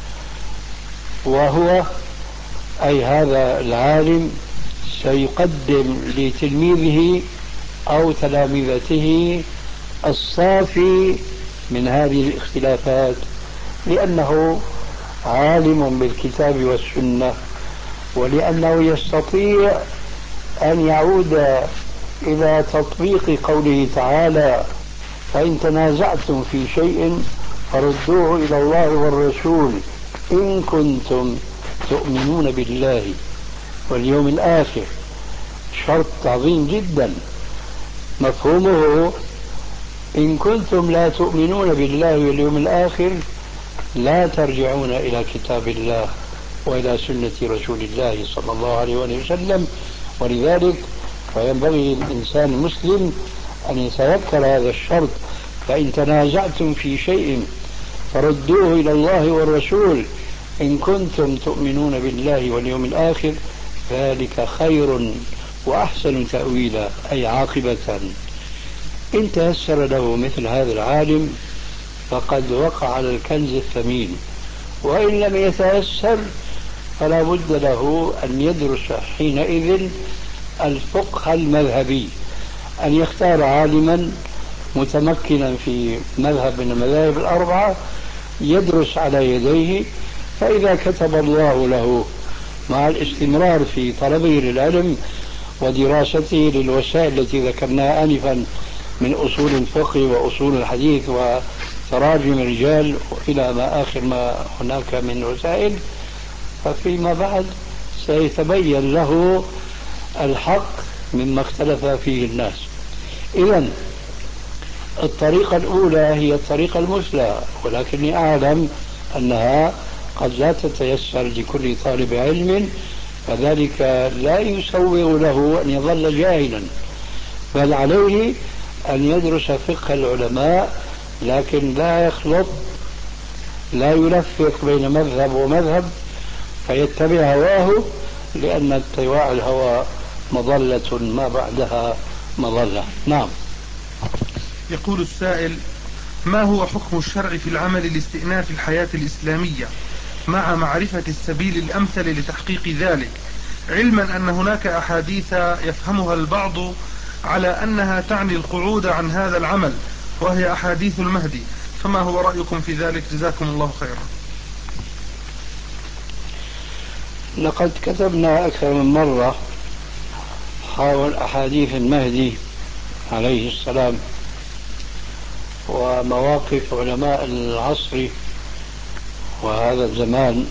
وهو أي هذا العالم سيقدم لتلميذه أو تلامذته الصافي من هذه الاختلافات، لأنه عالم بالكتاب والسنة، ولأنه يستطيع أن يعود إلى تطبيق قوله تعالى فإن تنازعتم في شيء فردوه إلى الله والرسول إن كنتم تؤمنون بالله واليوم الآخر. شرط عظيم جدا مفهومه إن كنتم لا تؤمنون بالله واليوم الآخر لا ترجعون إلى كتاب الله وإلى سنة رسول الله صلى الله عليه وسلم. ولذلك فينبغي للإنسان المسلم أن يتذكر هذا الشرط: فإن تنازعتم في شيء فردوه إلى الله والرسول إن كنتم تؤمنون بالله واليوم الآخر ذلك خير وأحسن تأويلا، أي عاقبة. إن تيسر له مثل هذا العالم فقد وقع على الكنز الثمين، وإن لم يتيسر فلا بد له أن يدرس حينئذ الفقه المذهبي، أن يختار عالما متمكنا في مذهب من المذاهب الأربعة يدرس على يديه، فإذا كتب الله له مع الاستمرار في طلبه للعلم ودراسته للوسائل التي ذكرناها آنفا من أصول الفقه وأصول الحديث وتراجم الرجال إلى ما آخر ما هناك من وسائل، ففيما بعد سيتبين له الحق مما اختلف فيه الناس. إذن الطريقة الأولى هي الطريقة المثلى، ولكني أعلم أنها قد لا تتيسر لكل طالب علم، فذلك لا يسوغ له أن يظل جاهلا، بل عليه أن يدرس فقه العلماء، لكن لا يخلط، لا يلفق بين مذهب ومذهب فيتبع هواه، لأن اتباع الهوى مضلة ما بعدها مضلة. نعم. يقول السائل: ما هو حكم الشرع في العمل لاستئناف الحياة الإسلامية مع معرفة السبيل الأمثل لتحقيق ذلك، علما أن هناك أحاديث يفهمها البعض على أنها تعني القعود عن هذا العمل وهي أحاديث المهدي، فما هو رأيكم في ذلك؟ جزاكم الله خيرا. لقد كتبنا أكثر من مرة حول أحاديث المهدي عليه السلام ومواقف علماء العصر وهذا الزمان،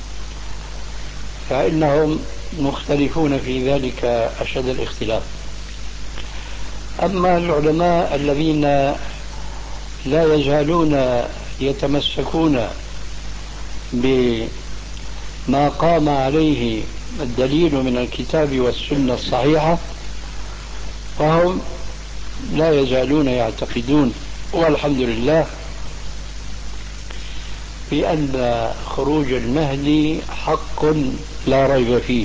فإنهم مختلفون في ذلك أشد الاختلاف. أما العلماء الذين لا يزالون يتمسكون بما قام عليه الدليل من الكتاب والسنة الصحيحة فهم لا يزالون يعتقدون والحمد لله بأن خروج المهدي حق لا ريب فيه.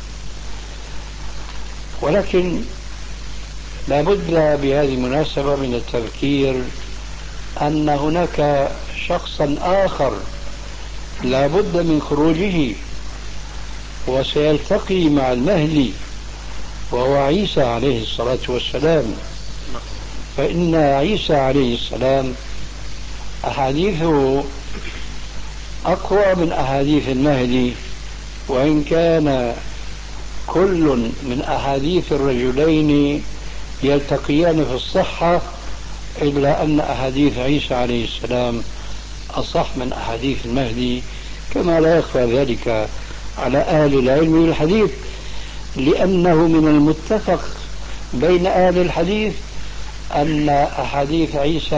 ولكن لا بد بهذه المناسبة من التذكير أن هناك شخصا آخر لا بد من خروجه وسيلتقي مع المهدي، وهو عيسى عليه الصلاة والسلام. فإن عيسى عليه السلام أحاديثه أقوى من أحاديث المهدي، وإن كان كل من أحاديث الرجلين يلتقيان في الصحة، إلا أن أحاديث عيسى عليه السلام أصح من أحاديث المهدي، كما لا يخفى ذلك على أهل العلم والحديث، لأنه من المتفق بين أهل الحديث أن أحاديث عيسى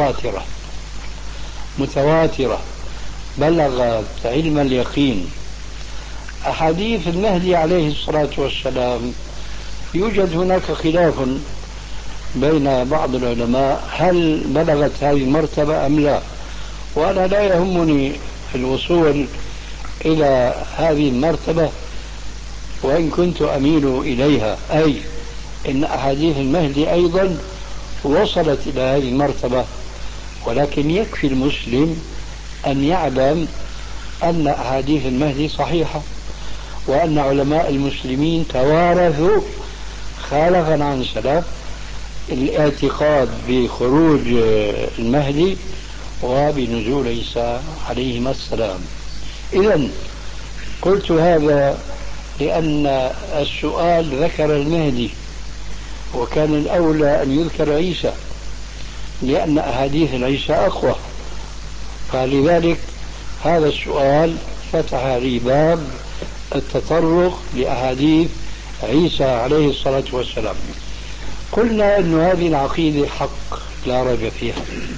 متواترة بلغت علم اليقين. أحاديث المهدي عليه الصلاة والسلام يوجد هناك خلاف بين بعض العلماء هل بلغت هذه المرتبة أم لا، وأنا لا يهمني الوصول إلى هذه المرتبة وإن كنت أميل إليها، أي إن أحاديث المهدي أيضا وصلت إلى هذه المرتبة، ولكن يكفي المسلم أن يعلم أن أحاديث المهدي صحيحة، وأن علماء المسلمين توارثوا خالفا عن سلف الاعتقاد بخروج المهدي وبنزول عيسى عليهما السلام. إذن قلت هذا لأن السؤال ذكر المهدي، وكان الأولى أن يذكر عيسى لأن أحاديث عيسى أقوى، فلذلك هذا السؤال فتح لي باب التطرق لأحاديث عيسى عليه الصلاة والسلام. قلنا أن هذه العقيدة حق لا ريب فيها.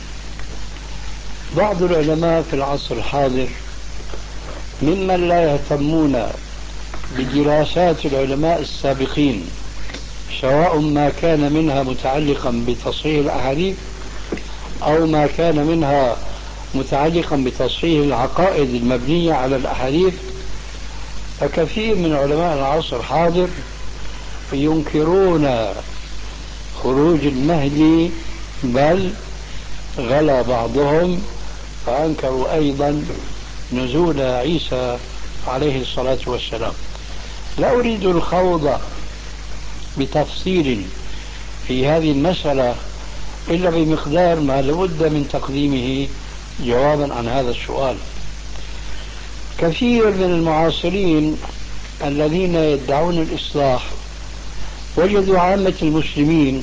بعض العلماء في العصر الحاضر ممن لا يهتمون بدراسات العلماء السابقين، سواء ما كان منها متعلقا بتصحيح الأحاديث أو ما كان منها متعلقا بتصحيح العقائد المبنية على الأحاديث، فكثير من علماء العصر الحاضر ينكرون خروج المهدي، بل غلا بعضهم فأنكروا أيضا نزول عيسى عليه الصلاة والسلام. لا أريد الخوض بتفصيل في هذه المسألة إلا بمقدار ما لابد من تقديمه جوابا عن هذا السؤال. كثير من المعاصرين الذين يدعون الإصلاح وجدوا عامة المسلمين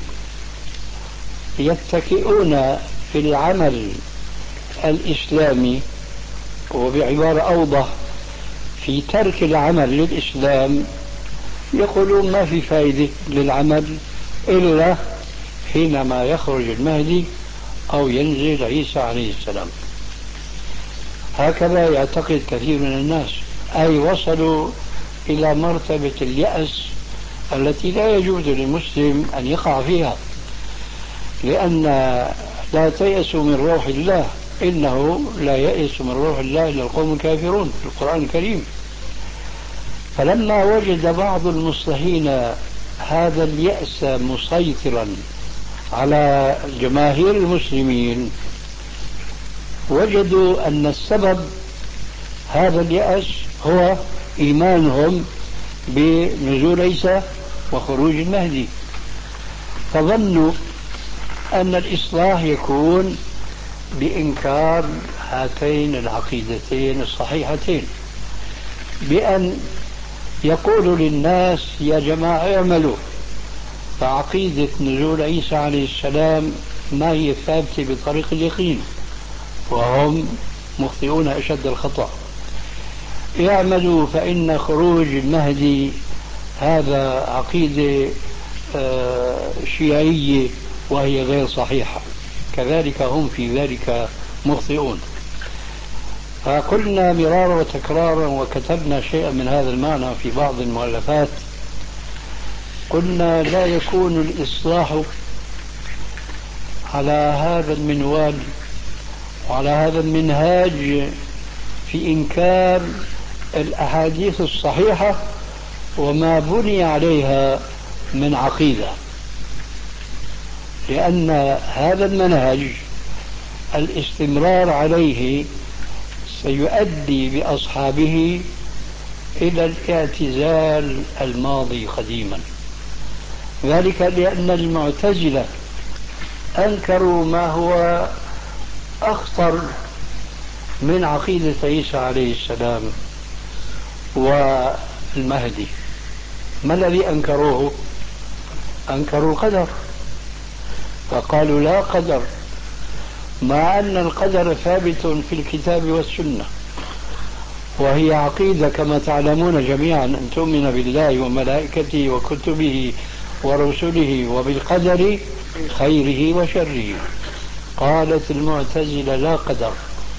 يتكئون في العمل الإسلامي، وبعبارة أوضح في ترك العمل للإسلام، يقولون ما في فائدة للعمل إلا حينما يخرج المهدي أو ينزل عيسى عليه السلام. هكذا يعتقد كثير من الناس، أي وصلوا إلى مرتبة اليأس التي لا يجوز للمسلم أن يقع فيها، لأن لا تيأسوا من روح الله، إنه لا يأس من روح الله إلا القوم الكافرون في القرآن الكريم. فلما وجد بعض المصلحين هذا اليأس مسيطرا على جماهير المسلمين، وجدوا أن السبب هذا اليأس هو إيمانهم بنزول عيسى وخروج المهدي، فظنوا أن الإصلاح يكون بإنكار هاتين العقيدتين الصحيحتين، بأن يقولوا للناس يا جماعة اعملوا، فعقيدة نزول عيسى عليه السلام ما هي ثابتة بطريق اليقين، وهم مخطئون أشد الخطأ. اعملوا فإن خروج المهدي هذا عقيدة شيعية وهي غير صحيحة، كذلك هم في ذلك مخطئون. فقلنا مرارا وتكرارا وكتبنا شيئا من هذا المعنى في بعض المؤلفات، قلنا لا يكون الإصلاح على هذا المنوال وعلى هذا المنهاج في إنكار الأحاديث الصحيحة وما بني عليها من عقيدة، لأن هذا المنهج الاستمرار عليه سيؤدي بأصحابه إلى الاعتزال الماضي قديما. ذلك لأن المعتزلة أنكروا ما هو أخطر من عقيدة عيسى عليه السلام والمهدي. ما الذي أنكروه؟ أنكروا القدر، فقالوا لا قدر، مع أن القدر ثابت في الكتاب والسنة، وهي عقيدة كما تعلمون جميعا أن تؤمن بالله وملائكته وكتبه ورسله وبالقدر خيره وشره. قالت المعتزلة لا قدر.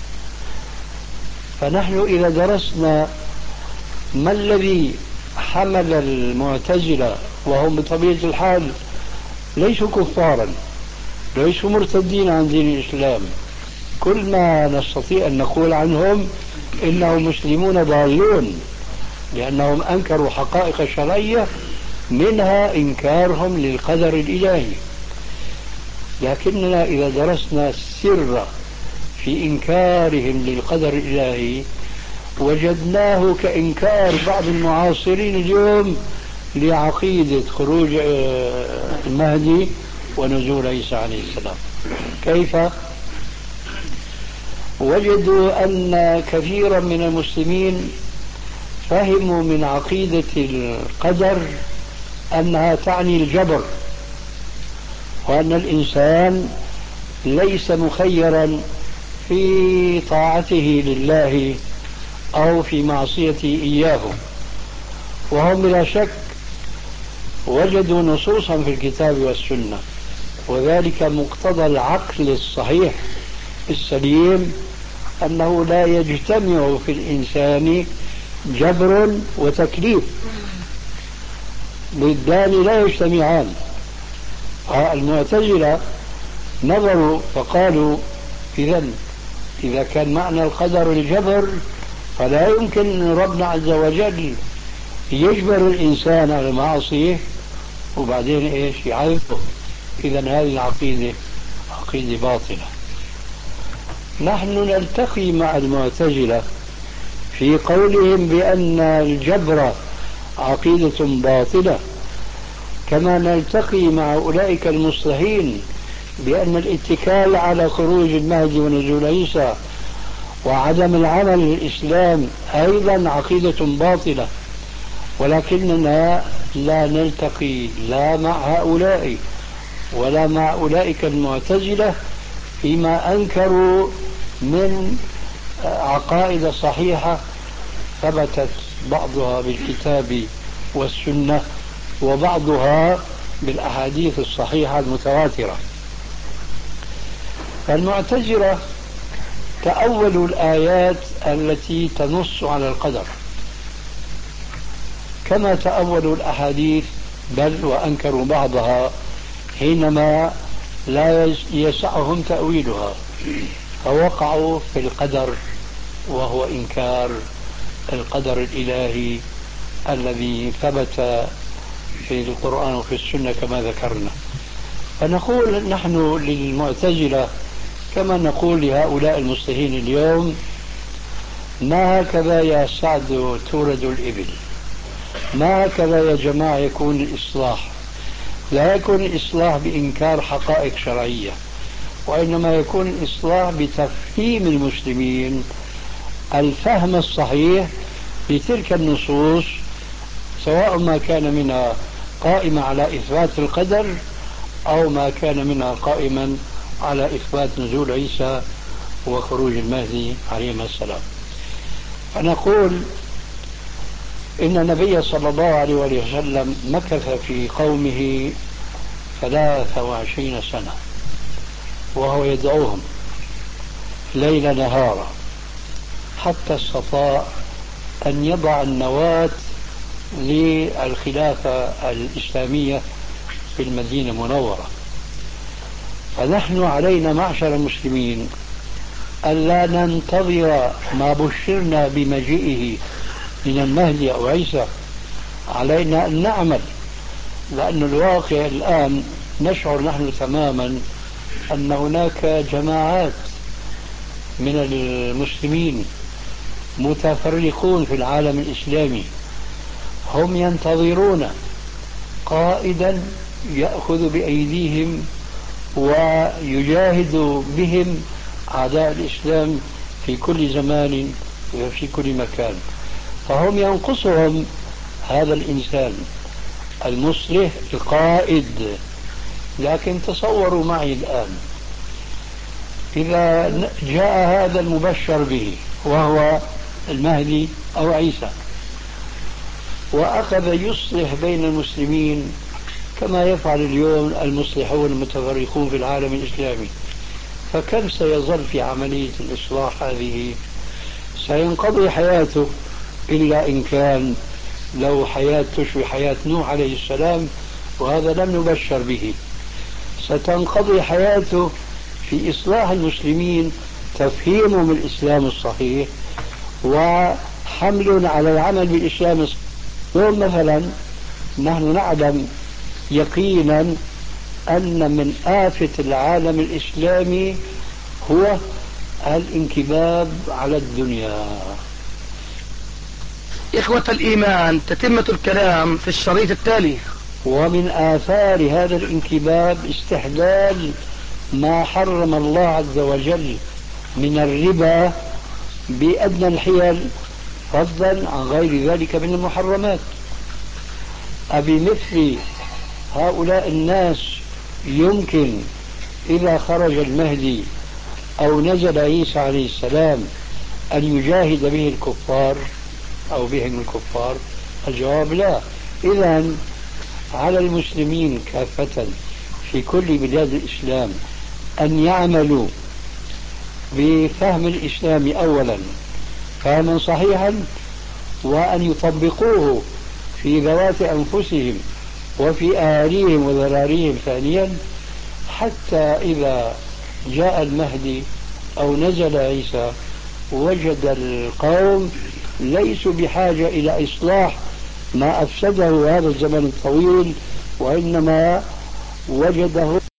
فنحن إذا درسنا ما الذي حمل المعتزلة، وهم بطبيعة الحال ليسوا كفارا، ليسوا مرتدين عن دين الإسلام، كل ما نستطيع أن نقول عنهم إنهم مسلمون ضالون، لأنهم أنكروا حقائق شرعية منها إنكارهم للقدر الإلهي. لكننا إذا درسنا السر في إنكارهم للقدر الإلهي وجدناه كإنكار بعض المعاصرين اليوم لعقيدة خروج المهدي ونزول عيسى عليه السلام. كيف؟ وجدوا أن كثيرا من المسلمين فهموا من عقيدة القدر أنها تعني الجبر، وأن الإنسان ليس مخيرا في طاعته لله أو في معصيته إياه. وهم بلا شك وجدوا نصوصا في الكتاب والسنة، وذلك مقتضى العقل الصحيح السليم، أنه لا يجتمع في الإنسان جبر وتكليف، ضدان لا يجتمعان. المعتزلة نظروا فقالوا إذا كان معنى القدر الجبر فلا يمكن أن ربنا عز وجل يجبر الإنسان على معصيه وبعدين إيش يعذبه. إذا هذه العقيدة عقيدة باطلة. نحن نلتقي مع المعتزلة في قولهم بأن الجبر عقيدة باطلة، كما نلتقي مع أولئك المصلحين بأن الاتكال على خروج المهدي ونزول عيسى وعدم العمل للإسلام أيضا عقيدة باطلة. ولكننا لا نلتقي لا مع هؤلاء ولا مع أولئك المعتزلة فيما أنكروا من عقائد صحيحة ثبتت بعضها بالكتاب والسنة وبعضها بالأحاديث الصحيحة المتواترة. فالمعتزلة تأولوا الآيات التي تنص على القدر كما تأولوا الأحاديث، بل وأنكروا بعضها حينما لا يسعهم تأويلها، فوقعوا في القدر وهو إنكار القدر الإلهي الذي ثبت في القرآن وفي السنة كما ذكرنا. فنقول نحن للمعتزلة كما نقول لهؤلاء المصلحين اليوم: ما هكذا يا سعد تولد الإبل، ما هكذا يا جماعة يكون الإصلاح. لا يكون الإصلاح بإنكار حقائق شرعية، وإنما يكون الإصلاح بتفهيم المسلمين الفهم الصحيح لتلك النصوص، سواء ما كان منها قائمة على إثبات القدر أو ما كان منها قائما على إثبات نزول عيسى وخروج المهدي عليه السلام. فنقول إن النبي صلى الله عليه وسلم مكث في قومه 23 سنة وهو يدعوهم ليل نهارا حتى استطاع أن يضع النواة للخلافة الإسلامية في المدينة المنورة. فنحن علينا معشر المسلمين ألا ننتظر ما بشرنا بمجيئه من المهدي أو عيسى، علينا أن نعمل، لأن الواقع الآن نشعر نحن تماما أن هناك جماعات من المسلمين متفرقون في العالم الإسلامي، هم ينتظرون قائدا يأخذ بأيديهم ويجاهد بهم أعداء الإسلام في كل زمان وفي كل مكان. فهم ينقصهم هذا الإنسان المصلح القائد. لكن تصوروا معي الآن إذا جاء هذا المبشر به وهو المهدي أو عيسى وأخذ يصلح بين المسلمين كما يفعل اليوم المصلحون المتفرقون في العالم الإسلامي، فكم سيظل في عملية الإصلاح هذه؟ سينقضي حياته، إلا إن كان لو حياة تشبه حياة نوح عليه السلام، وهذا لم نبشر به. ستنقضي حياته في إصلاح المسلمين، تفهيمهم الإسلام الصحيح وحمل على العمل بالإسلام الصحيح. يوم مثلا نحن نعلم يقينا أن من آفة العالم الإسلامي هو الانكباب على الدنيا. إخوة الإيمان، تتمة الكلام في الشريط التالي. ومن آثار هذا الانكباب استحلال ما حرم الله عز وجل من الربا بأدنى الحيل، فضلا عن غير ذلك من المحرمات. أبمثل هؤلاء الناس يمكن إذا خرج المهدي أو نزل عيسى عليه السلام أن يجاهد به الكفار أو بهم الكفار؟ الجواب لا. إذن على المسلمين كافة في كل بلاد الإسلام أن يعملوا بفهم الإسلام أولا فهما صحيحا، وأن يطبقوه في ذوات أنفسهم وفي أهاليهم وذراريهم ثانيا، حتى إذا جاء المهدي أو نزل عيسى وجد القوم ليسوا بحاجة إلى إصلاح ما أفسده هذا الزمن الطويل، وإنما وجده